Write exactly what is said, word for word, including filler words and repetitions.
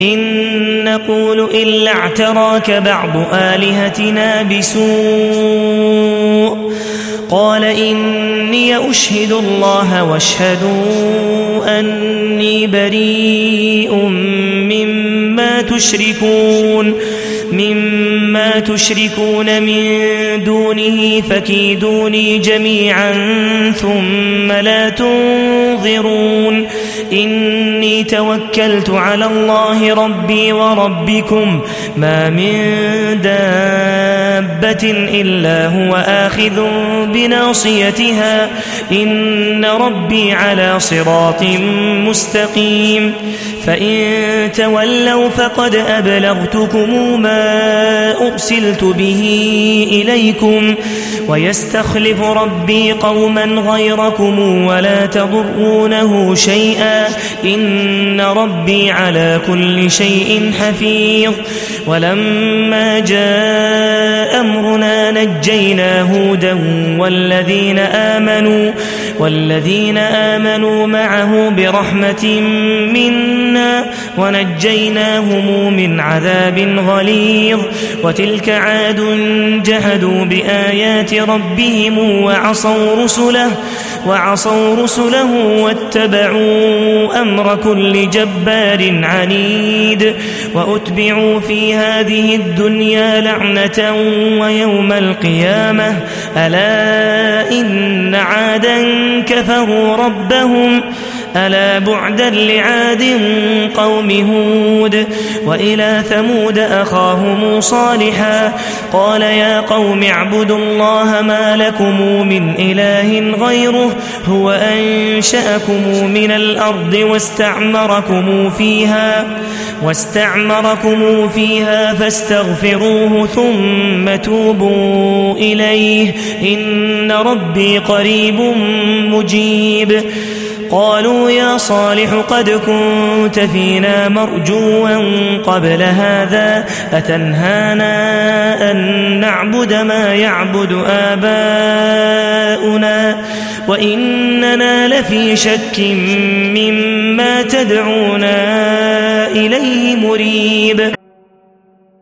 إن نقول إلا اعتراك بعض آلهتنا بسوء قال إني أشهد الله واشهدوا أني بريء مما تشركون مما تشركون من دونه فكيدوني جميعا ثم لا تنظرون إني توكلت على الله ربي وربكم ما من دابة إلا هو آخذ بناصيتها إن ربي على صراط مستقيم فإن تولوا فقد أبلغتكم ما أرسلت به إليكم ويستخلف ربي قوما غيركم ولا تضرونه شيئا إن ربي على كل شيء حفيظ ولما جاء أمرنا نجينا هودا والذين آمنوا والذين آمنوا معه برحمة منا ونجيناهم من عذاب غليظ وتلك عاد جحدوا بآيات ربهم وعصوا رسله وعصوا رسله واتبعوا أمر كل جبار عنيد وأتبعوا في هذه الدنيا لعنة ويوم القيامة ألا إن عادا كفروا ربهم ألا بعدا لعاد قوم هود وإلى ثمود أخاهم صالحا قال يا قوم اعبدوا الله ما لكم من إله غيره هو أنشأكم من الأرض واستعمركم فيها واستعمركم فيها فاستغفروه ثم توبوا إليه إن ربي قريب مجيب قالوا يا صالح قد كنت فينا مرجوا قبل هذا أتنهانا أن نعبد ما يعبد آباؤنا وإننا لفي شك مما تدعونا إليه مريب.